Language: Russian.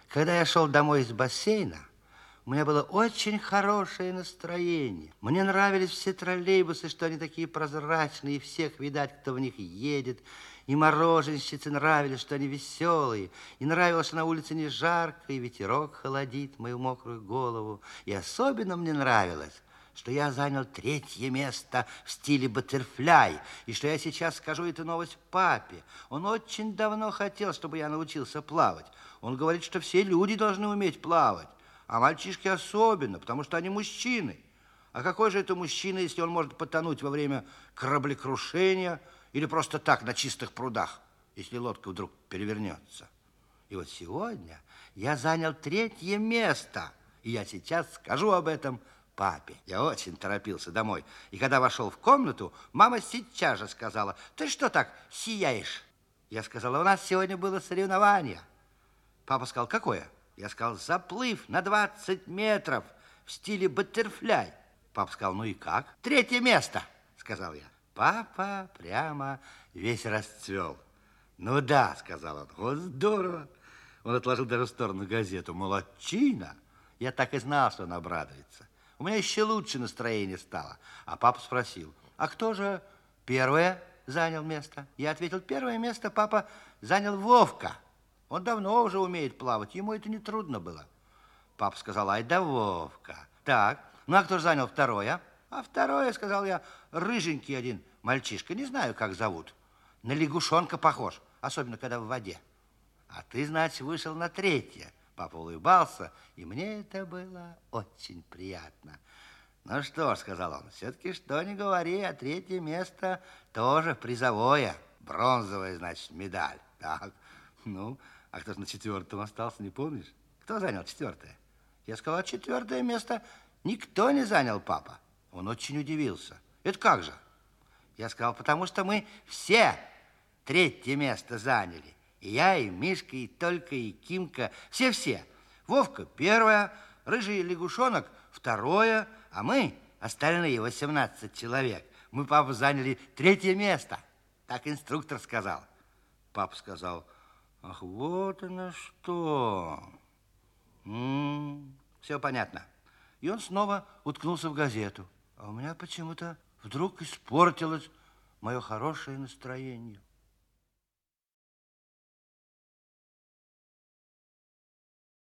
Когда я шел домой из бассейна, у меня было очень хорошее настроение. Мне нравились все троллейбусы, что они такие прозрачные, и всех видать, кто в них едет. И мороженщицы нравились, что они веселые. И нравилось, что на улице не жарко, и ветерок холодит мою мокрую голову. И особенно мне нравилось, что я занял 3-е место в стиле баттерфляй, и что я сейчас скажу эту новость папе. Он очень давно хотел, чтобы я научился плавать. Он говорит, что все люди должны уметь плавать, а мальчишки особенно, потому что они мужчины. А какой же это мужчина, если он может потонуть во время кораблекрушения или просто так на чистых прудах, если лодка вдруг перевернется? И вот сегодня я занял 3-е место, и я сейчас скажу об этом папе. Я очень торопился домой. И когда вошел в комнату, мама сейчас же сказала: «Ты что так сияешь?» Я сказала: «У нас сегодня было соревнование». Папа сказал: «Какое?» Я сказал: «Заплыв на 20 метров в стиле баттерфляй». Папа сказал: «Ну и как?» «3-е место», сказал я. Папа прямо весь расцвел. «Ну да», сказал он, «вот здорово». Он отложил даже в сторону газету. «Молодчина!» Я так и знал, что он обрадуется. У меня еще лучше настроение стало. А папа спросил: «А кто же первое занял место?» Я ответил: «Первое место, папа, занял Вовка. Он давно уже умеет плавать, ему это не трудно было». Папа сказал: «Ай да Вовка». Так, ну а кто же занял второе? А второе, сказал я, рыженький один мальчишка, не знаю, как зовут. На лягушонка похож, особенно когда в воде. А ты, значит, вышел на 3-е. Папа улыбался, и мне это было очень приятно. «Ну что ж», сказал он, «все-таки что ни говори, а 3-е место тоже призовое. Бронзовая, значит, медаль. Так, ну, а кто же на 4-м остался, не помнишь? Кто занял 4-е?» Я сказал: «4-е место никто не занял, папа». Он очень удивился. «Это как же?» Я сказал: «Потому что мы все 3-е место заняли. И я, и Мишка, и Толька, и Кимка. Все-все. Вовка 1-е, рыжий лягушонок 2-е, а мы, остальные 18 человек, мы, папа, заняли 3-е место». Так инструктор сказал. Папа сказал: «Ах, вот оно что. Все понятно». И он снова уткнулся в газету. А у меня почему-то вдруг испортилось мое хорошее настроение.